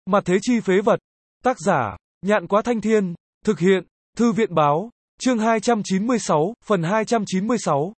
Mặt thế chi phế vật. Tác giả, Nhạn Quá Thanh Thiên. Thực hiện, Thư viện báo. Chương 296, phần 296.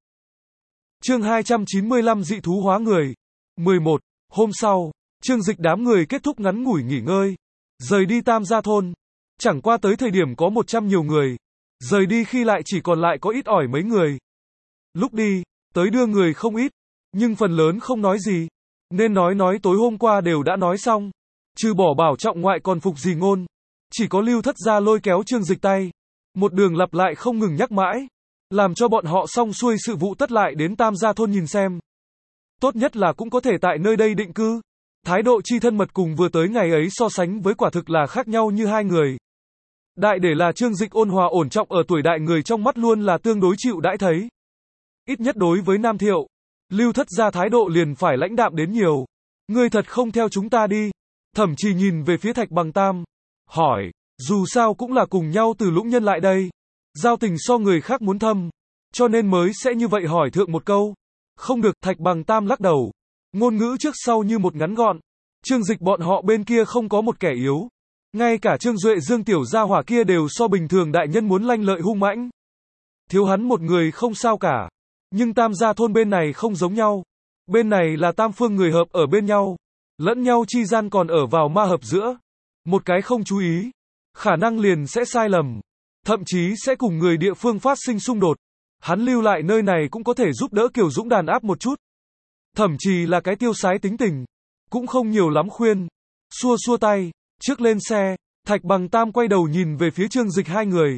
Chương 295 dị thú hóa người. 11. Hôm sau, Trương Dịch đám người kết thúc ngắn ngủi nghỉ ngơi. Rời đi Tam Gia Thôn. Chẳng qua tới thời điểm có 100 nhiều người. Rời đi khi lại chỉ còn lại có ít ỏi mấy người. Lúc đi, tới đưa người không ít. Nhưng phần lớn không nói gì. Nên nói tối hôm qua đều đã nói xong. Trừ bỏ Bảo Trọng ngoại còn phục gì ngôn. Chỉ có Lưu Thất Gia lôi kéo Trương Dịch tay. Một đường lặp lại không ngừng nhắc mãi. Làm cho bọn họ xong xuôi sự vụ tất lại đến Tam Gia Thôn nhìn xem. Tốt nhất là cũng có thể tại nơi đây định cư. Thái độ chi thân mật cùng vừa tới ngày ấy so sánh với quả thực là khác nhau như hai người. Đại để là Trương Dịch ôn hòa ổn trọng ở tuổi đại người trong mắt luôn là tương đối chịu đãi thấy. Ít nhất đối với Nam Thiệu, Lưu Thất Gia thái độ liền phải lãnh đạm đến nhiều. Ngươi thật không theo chúng ta đi. Thẩm Trì nhìn về phía Thạch Bằng Tam. Hỏi, dù sao cũng là cùng nhau từ Lũng Nhân lại đây. Giao tình so người khác muốn thâm. Cho nên mới sẽ như vậy hỏi thượng một câu. Không được, Thạch Bằng Tam lắc đầu. Ngôn ngữ trước sau như một ngắn gọn. Trương Dịch bọn họ bên kia không có một kẻ yếu. Ngay cả Trương Duệ Dương tiểu gia hỏa kia đều so bình thường đại nhân muốn lanh lợi hung mãnh. Thiếu hắn một người không sao cả. Nhưng Tam Gia Thôn bên này không giống nhau. Bên này là tam phương người hợp ở bên nhau. Lẫn nhau chi gian còn ở vào ma hợp giữa. Một cái không chú ý. Khả năng liền sẽ sai lầm. Thậm chí sẽ cùng người địa phương phát sinh xung đột. Hắn lưu lại nơi này cũng có thể giúp đỡ Kiều Dũng đàn áp một chút. Thậm chí là cái tiêu sái tính tình. Cũng không nhiều lắm khuyên. Xua xua tay. Trước lên xe. Thạch Bằng Tam quay đầu nhìn về phía Trương Dịch hai người.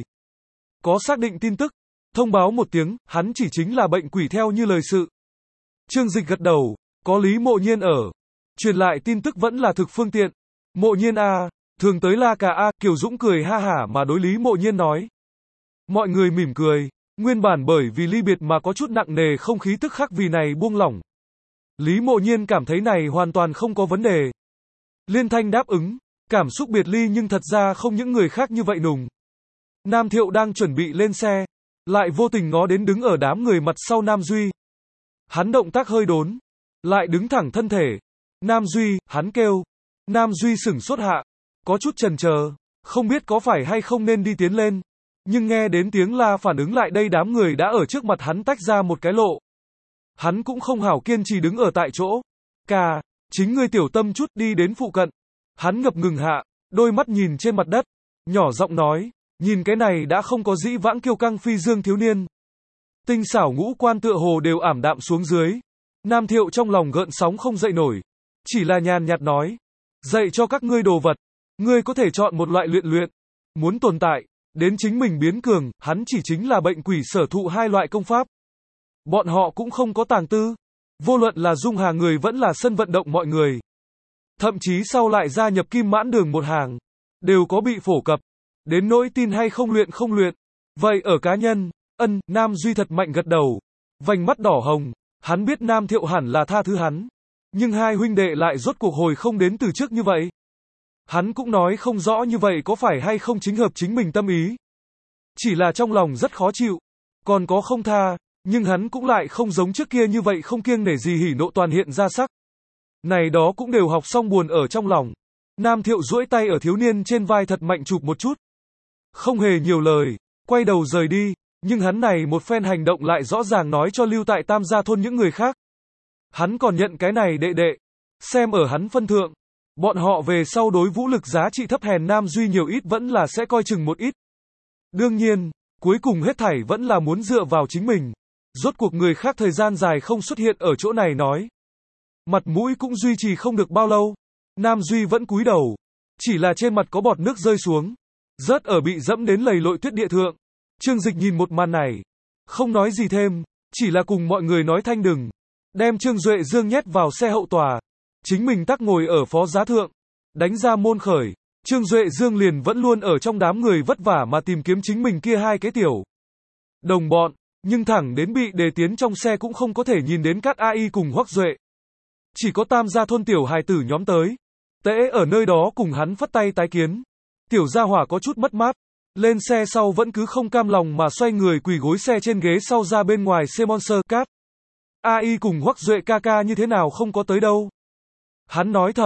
Có xác định tin tức. Thông báo một tiếng, hắn chỉ chính là bệnh quỷ theo như lời sự. Trương Dịch gật đầu. Có Lý Mộ Nhiên ở. Truyền lại tin tức vẫn là thực phương tiện. Mộ Nhiên a, thường tới la cả a. Kiều Dũng cười ha hả mà đối Lý Mộ Nhiên nói. Mọi người mỉm cười. Nguyên bản bởi vì ly biệt mà có chút nặng nề không khí tức khắc vì này buông lỏng. Lý Mộ Nhiên cảm thấy này hoàn toàn không có vấn đề. Liên thanh đáp ứng. Cảm xúc biệt ly nhưng thật ra không những người khác như vậy nùng. Nam Thiệu đang chuẩn bị lên xe. Lại vô tình ngó đến đứng ở đám người mặt sau Nam Duy. Hắn động tác hơi đốn. Lại đứng thẳng thân thể. Nam Duy, hắn kêu. Nam Duy sửng sốt hạ. Có chút chần chờ. Không biết có phải hay không nên đi tiến lên. Nhưng nghe đến tiếng la phản ứng lại đây đám người đã ở trước mặt hắn tách ra một cái lộ. Hắn cũng không hảo kiên trì đứng ở tại chỗ. Cà, chính ngươi tiểu tâm chút đi đến phụ cận. Hắn ngập ngừng hạ, đôi mắt nhìn trên mặt đất. Nhỏ giọng nói, nhìn cái này đã không có dĩ vãng kiêu căng phi dương thiếu niên. Tinh xảo ngũ quan tựa hồ đều ảm đạm xuống dưới. Nam Thiệu trong lòng gợn sóng không dậy nổi. Chỉ là nhàn nhạt nói. Dạy cho các ngươi đồ vật. Ngươi có thể chọn một loại luyện. Muốn tồn tại, đến chính mình biến cường, hắn chỉ chính là bệnh quỷ sở thụ hai loại công pháp. Bọn họ cũng không có tàng tư. Vô luận là dung hà người vẫn là sân vận động mọi người. Thậm chí sau lại gia nhập Kim Mãn Đường một hàng. Đều có bị phổ cập. Đến nỗi tin hay không luyện. Vậy ở cá nhân, Nam Duy thật mạnh gật đầu. Vành mắt đỏ hồng. Hắn biết Nam Thiệu hẳn là tha thứ hắn. Nhưng hai huynh đệ lại rốt cuộc hồi không đến từ trước như vậy. Hắn cũng nói không rõ như vậy có phải hay không chính hợp chính mình tâm ý. Chỉ là trong lòng rất khó chịu. Còn có không tha. Nhưng hắn cũng lại không giống trước kia như vậy không kiêng nể gì hỉ nộ toàn hiện ra sắc. Này đó cũng đều học xong buồn ở trong lòng. Nam Thiệu duỗi tay ở thiếu niên trên vai thật mạnh chụp một chút. Không hề nhiều lời, quay đầu rời đi, nhưng hắn này một phen hành động lại rõ ràng nói cho lưu tại Tam Gia Thôn những người khác. Hắn còn nhận cái này đệ. Xem ở hắn phân thượng. Bọn họ về sau đối vũ lực giá trị thấp hèn Nam Duy nhiều ít vẫn là sẽ coi chừng một ít. Đương nhiên, cuối cùng hết thảy vẫn là muốn dựa vào chính mình. Rốt cuộc người khác thời gian dài không xuất hiện ở chỗ này nói. Mặt mũi cũng duy trì không được bao lâu. Nam Duy vẫn cúi đầu. Chỉ là trên mặt có bọt nước rơi xuống. Rớt ở bị dẫm đến lầy lội tuyết địa thượng. Trương Dịch nhìn một màn này. Không nói gì thêm. Chỉ là cùng mọi người nói thanh đừng. Đem Trương Duệ Dương nhét vào xe hậu tòa. Chính mình tắc ngồi ở phó giá thượng. Đánh ra môn khởi. Trương Duệ Dương liền vẫn luôn ở trong đám người vất vả mà tìm kiếm chính mình kia hai cái tiểu đồng bọn. Nhưng thẳng đến bị đề tiến trong xe cũng không có thể nhìn đến Cát AI cùng Hoắc Duệ. Chỉ có Tam Gia Thôn tiểu hài tử nhóm tới. Tễ ở nơi đó cùng hắn phất tay tái kiến. Tiểu gia hỏa có chút mất mát. Lên xe sau vẫn cứ không cam lòng mà xoay người quỳ gối xe trên ghế sau ra bên ngoài xe Monster Cát. AI cùng Hoắc Duệ ca ca như thế nào không có tới đâu. Hắn nói thầm.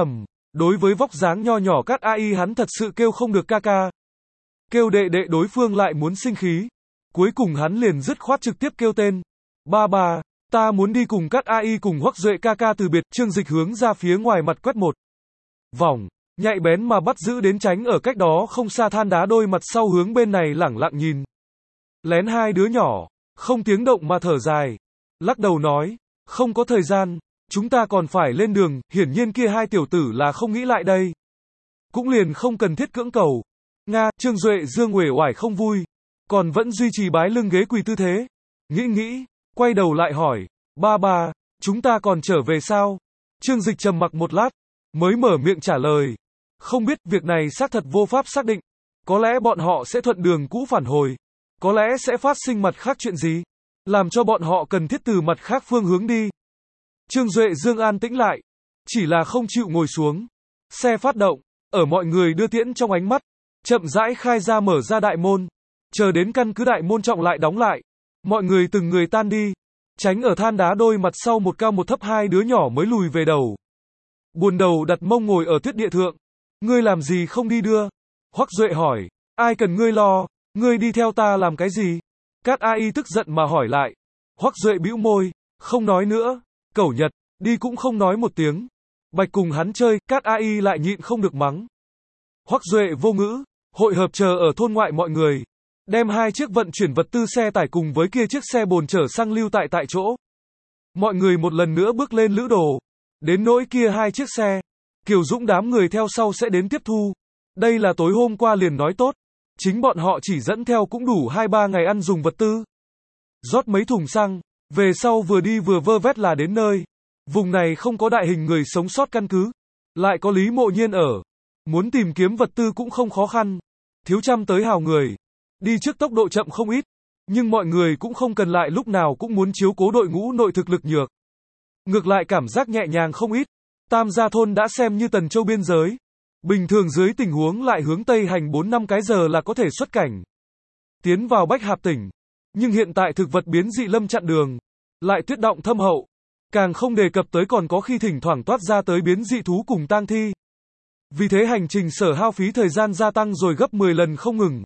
Đối với vóc dáng nho nhỏ Cát AI hắn thật sự kêu không được ca ca. Kêu đệ đệ đối phương lại muốn sinh khí. Cuối cùng hắn liền dứt khoát trực tiếp kêu tên. Ba ba, ta muốn đi cùng Cát AI cùng Hoắc Duệ ca ca từ biệt. Trương Dịch hướng ra phía ngoài mặt quét một vòng, nhạy bén mà bắt giữ đến tránh ở cách đó không xa Than Đá Đôi mặt sau hướng bên này lẳng lặng nhìn. Lén hai đứa nhỏ, không tiếng động mà thở dài. Lắc đầu nói, không có thời gian, chúng ta còn phải lên đường, hiển nhiên kia hai tiểu tử là không nghĩ lại đây. Cũng liền không cần thiết cưỡng cầu. Nga, Trương Duệ Dương uể oải không vui, còn vẫn duy trì bái lưng ghế quỳ tư thế. Nghĩ, quay đầu lại hỏi, ba ba, chúng ta còn trở về sao? Trương Dịch trầm mặc một lát, mới mở miệng trả lời. Không biết, việc này xác thật vô pháp xác định. Có lẽ bọn họ sẽ thuận đường cũ phản hồi. Có lẽ sẽ phát sinh mặt khác chuyện gì, làm cho bọn họ cần thiết từ mặt khác phương hướng đi. Trương Duệ Dương an tĩnh lại, chỉ là không chịu ngồi xuống. Xe phát động, ở mọi người đưa tiễn trong ánh mắt, chậm rãi khai ra mở ra đại môn. Chờ đến căn cứ đại môn trọng lại đóng lại. Mọi người từng người tan đi. Tránh ở Than Đá Đôi mặt sau một cao một thấp hai đứa nhỏ mới lùi về đầu. Buồn đầu đặt mông ngồi ở tuyết địa thượng. Ngươi làm gì không đi đưa? Hoắc Duệ hỏi, ai cần ngươi lo, ngươi đi theo ta làm cái gì? Cát AI tức giận mà hỏi lại. Hoắc Duệ bĩu môi, không nói nữa. Cẩu Nhật, đi cũng không nói một tiếng. Bạch cùng hắn chơi, Cát AI lại nhịn không được mắng. Hoắc Duệ vô ngữ, hội hợp chờ ở thôn ngoại mọi người. Đem hai chiếc vận chuyển vật tư xe tải cùng với kia chiếc xe bồn chở xăng lưu tại chỗ. Mọi người một lần nữa bước lên lữ đồ. Đến nỗi kia hai chiếc xe, Kiều Dũng đám người theo sau sẽ đến tiếp thu. Đây là tối hôm qua liền nói tốt. Chính bọn họ chỉ dẫn theo cũng đủ 2-3 ngày ăn dùng vật tư. Rót mấy thùng xăng, về sau vừa đi vừa vơ vét là đến nơi. Vùng này không có đại hình người sống sót căn cứ. Lại có Lý Mộ Nhiên ở. Muốn tìm kiếm vật tư cũng không khó khăn. Thiếu trăm tới hào người. Đi trước tốc độ chậm không ít. Nhưng mọi người cũng không cần lại lúc nào cũng muốn chiếu cố đội ngũ nội thực lực nhược. Ngược lại cảm giác nhẹ nhàng không ít. Tam Gia Thôn đã xem như Tần Châu biên giới. Bình thường dưới tình huống lại hướng Tây hành 4-5 cái giờ là có thể xuất cảnh. Tiến vào Bách Hạp tỉnh. Nhưng hiện tại thực vật biến dị lâm chặn đường. Lại tuyết động thâm hậu. Càng không đề cập tới còn có khi thỉnh thoảng toát ra tới biến dị thú cùng tang thi. Vì thế hành trình sở hao phí thời gian gia tăng rồi gấp 10 lần không ngừng.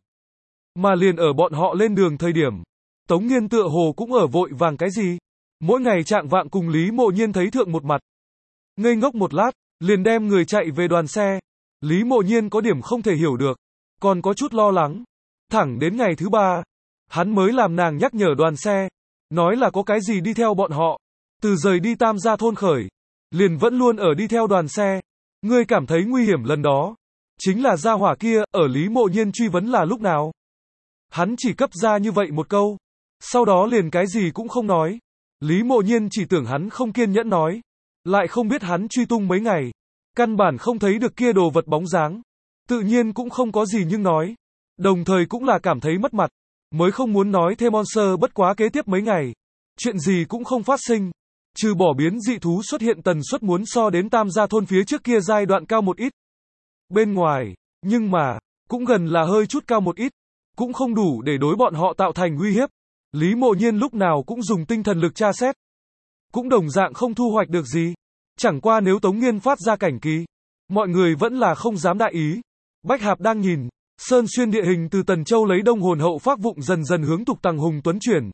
Mà liền ở bọn họ lên đường thời điểm. Tống Nghiên tựa hồ cũng ở vội vàng cái gì. Mỗi ngày trạng vạng cùng Lý Mộ Nhiên thấy thượng một mặt. Ngây ngốc một lát, liền đem người chạy về đoàn xe. Lý Mộ Nhiên có điểm không thể hiểu được. Còn có chút lo lắng. Thẳng đến ngày thứ 3. Hắn mới làm nàng nhắc nhở đoàn xe. Nói là có cái gì đi theo bọn họ. Từ rời đi Tam Gia Thôn khởi. Liền vẫn luôn ở đi theo đoàn xe. Ngươi cảm thấy nguy hiểm lần đó. Chính là gia hỏa kia, ở Lý Mộ Nhiên truy vấn là lúc nào. Hắn chỉ cấp ra như vậy một câu. Sau đó liền cái gì cũng không nói. Lý Mộ Nhiên chỉ tưởng hắn không kiên nhẫn nói. Lại không biết hắn truy tung mấy ngày. Căn bản không thấy được kia đồ vật bóng dáng. Tự nhiên cũng không có gì nhưng nói. Đồng thời cũng là cảm thấy mất mặt. Mới không muốn nói thêm Monster bất quá kế tiếp mấy ngày. Chuyện gì cũng không phát sinh. Trừ bỏ biến dị thú xuất hiện tần suất muốn so đến Tam Gia Thôn phía trước kia giai đoạn cao một ít. Bên ngoài, nhưng mà, cũng gần là hơi chút cao một ít. Cũng không đủ để đối bọn họ tạo thành uy hiếp. Lý Mộ Nhiên lúc nào cũng dùng tinh thần lực tra xét. Cũng đồng dạng không thu hoạch được gì. Chẳng qua nếu Tống Nghiên phát ra cảnh kỳ. Mọi người vẫn là không dám đại ý. Bách Hạp đang nhìn. Sơn xuyên địa hình từ Tần Châu lấy đông hồn hậu phác vụng dần dần hướng tục Tằng Hùng Tuấn chuyển.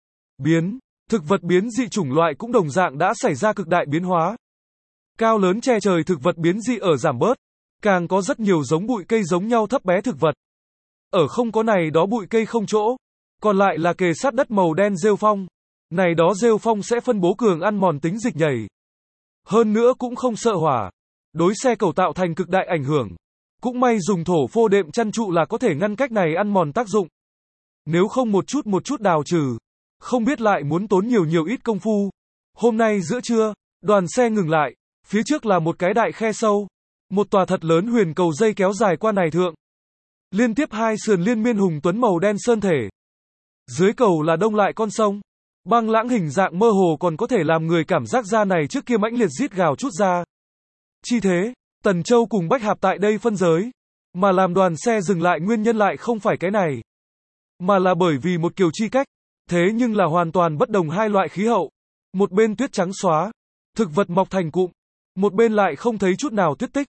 Thực vật biến dị chủng loại cũng đồng dạng đã xảy ra cực đại biến hóa. Cao lớn che trời thực vật biến dị ở giảm bớt. Càng có rất nhiều giống bụi cây giống nhau thấp bé thực vật. Ở không có này đó bụi cây không chỗ. Còn lại là kề sát đất màu đen rêu phong. Này đó rêu phong sẽ phân bố cường ăn mòn tính dịch nhảy. Hơn nữa cũng không sợ hỏa. Đối xe cầu tạo thành cực đại ảnh hưởng. Cũng may dùng thổ phô đệm chăn trụ là có thể ngăn cách này ăn mòn tác dụng. Nếu không một chút đào trừ. Không biết lại muốn tốn nhiều ít công phu. Hôm nay giữa trưa, đoàn xe ngừng lại. Phía trước là một cái đại khe sâu. Một tòa thật lớn huyền cầu dây kéo dài qua này thượng. Liên tiếp hai sườn liên miên hùng tuấn màu đen sơn thể. Dưới cầu là đông lại con sông. Băng lãng hình dạng mơ hồ còn có thể làm người cảm giác ra này trước kia mãnh liệt rít gào chút ra. Chi thế, Tần Châu cùng Bách Hạp tại đây phân giới. Mà làm đoàn xe dừng lại nguyên nhân lại không phải cái này. Mà là bởi vì một kiểu chi cách. Thế nhưng là hoàn toàn bất đồng hai loại khí hậu. Một bên tuyết trắng xóa. Thực vật mọc thành cụm. Một bên lại không thấy chút nào tuyết tích.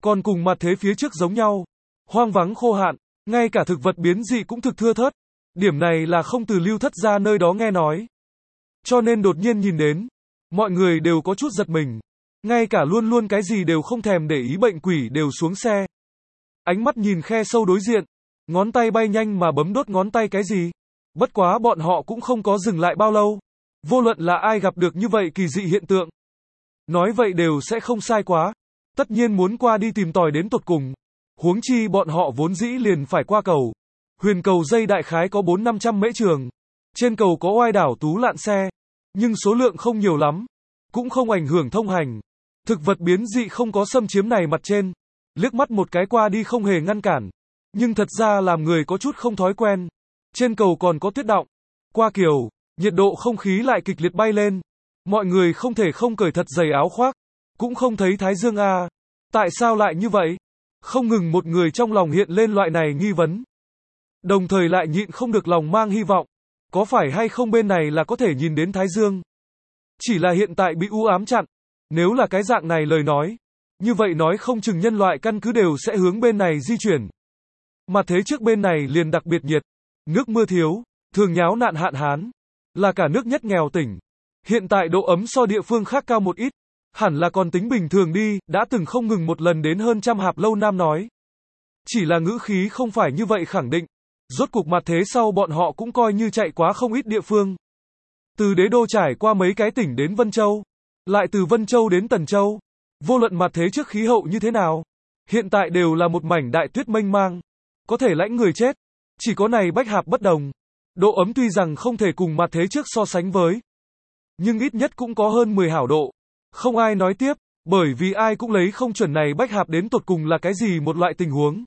còn cùng mặt thế phía trước giống nhau. Hoang vắng khô hạn, ngay cả thực vật biến dị cũng thực thưa thớt. Điểm này là không từ Lưu Thất gia nơi đó nghe nói. Cho nên đột nhiên nhìn đến, mọi người đều có chút giật mình. Ngay cả luôn luôn cái gì đều không thèm để ý bệnh quỷ đều xuống xe. Ánh mắt nhìn khe sâu đối diện, ngón tay bay nhanh mà bấm đốt ngón tay cái gì. Bất quá bọn họ cũng không có dừng lại bao lâu. Vô luận là ai gặp được như vậy kỳ dị hiện tượng, nói vậy đều sẽ không sai quá. Tất nhiên muốn qua đi tìm tòi đến tột cùng. Huống chi bọn họ vốn dĩ liền phải qua cầu. Huyền cầu dây đại khái có 400-500 mễ trường. Trên cầu có oai đảo tú lạn xe, nhưng số lượng không nhiều lắm, cũng không ảnh hưởng thông hành. Thực vật biến dị không có xâm chiếm này mặt trên. Liếc mắt một cái qua đi không hề ngăn cản. Nhưng thật ra làm người có chút không thói quen. Trên cầu còn có tuyết đọng. Qua kiều, nhiệt độ không khí lại kịch liệt bay lên. Mọi người không thể không cởi thật dày áo khoác. Cũng không thấy thái dương à. Tại sao lại như vậy? Không ngừng một người trong lòng hiện lên loại này nghi vấn. Đồng thời lại nhịn không được lòng mang hy vọng. Có phải hay không bên này là có thể nhìn đến thái dương? Chỉ là hiện tại bị u ám chặn. Nếu là cái dạng này lời nói, như vậy nói không chừng nhân loại căn cứ đều sẽ hướng bên này di chuyển. Mà thế trước bên này liền đặc biệt nhiệt. Nước mưa thiếu, thường nháo nạn hạn hán. Là cả nước nhất nghèo tỉnh. Hiện tại độ ấm so địa phương khác cao một ít. Hẳn là còn tính bình thường đi, đã từng không ngừng một lần đến hơn trăm hạp lâu nam nói. Chỉ là ngữ khí không phải như vậy khẳng định. Rốt cuộc mặt thế sau bọn họ cũng coi như chạy quá không ít địa phương. Từ Đế Đô trải qua mấy cái tỉnh đến Vân Châu. Lại từ Vân Châu đến Tần Châu. Vô luận mặt thế trước khí hậu như thế nào. Hiện tại đều là một mảnh đại tuyết mênh mang. Có thể lãnh người chết. Chỉ có này Bách Hạp bất đồng. Độ ấm tuy rằng không thể cùng mặt thế trước so sánh với. Nhưng ít nhất cũng có hơn 10 hảo độ. Không ai nói tiếp. Bởi vì ai cũng lấy không chuẩn này Bách Hạp đến tột cùng là cái gì một loại tình huống.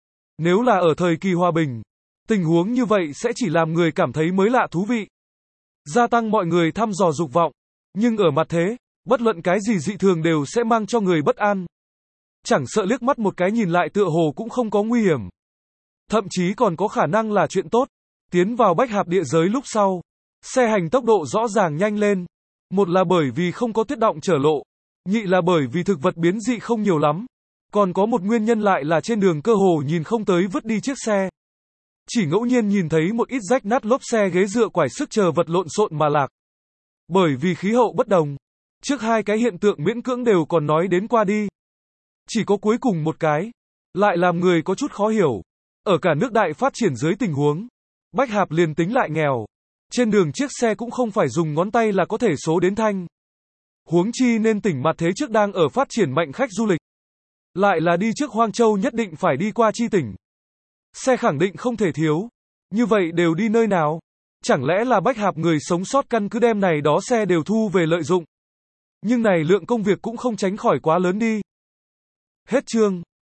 Nếu là ở thời kỳ hòa bình, tình huống như vậy sẽ chỉ làm người cảm thấy mới lạ thú vị. Gia tăng mọi người thăm dò dục vọng. Nhưng ở mặt thế, bất luận cái gì dị thường đều sẽ mang cho người bất an. Chẳng sợ liếc mắt một cái nhìn lại tựa hồ cũng không có nguy hiểm. Thậm chí còn có khả năng là chuyện tốt. Tiến vào Bách Hạp địa giới lúc sau, xe hành tốc độ rõ ràng nhanh lên. Một là bởi vì không có tuyết động trở lộ. Nhị là bởi vì thực vật biến dị không nhiều lắm. Còn có một nguyên nhân lại là trên đường cơ hồ nhìn không tới vứt đi chiếc xe. Chỉ ngẫu nhiên nhìn thấy một ít rách nát lốp xe ghế dựa quải sức chờ vật lộn xộn mà lạc. Bởi vì khí hậu bất đồng. Trước hai cái hiện tượng miễn cưỡng đều còn nói đến qua đi. Chỉ có cuối cùng một cái. Lại làm người có chút khó hiểu. Ở cả nước đại phát triển dưới tình huống. Bách Hạp liền tính lại nghèo. Trên đường chiếc xe cũng không phải dùng ngón tay là có thể số đến thanh. Huống chi nên tỉnh mặt thế trước đang ở phát triển mạnh khách du lịch. Lại là đi trước Hoang Châu nhất định phải đi qua chi tỉnh. Xe khẳng định không thể thiếu. Như vậy đều đi nơi nào? Chẳng lẽ là Bách Hạp người sống sót căn cứ đem này đó xe đều thu về lợi dụng? Nhưng này lượng công việc cũng không tránh khỏi quá lớn đi. Hết chương.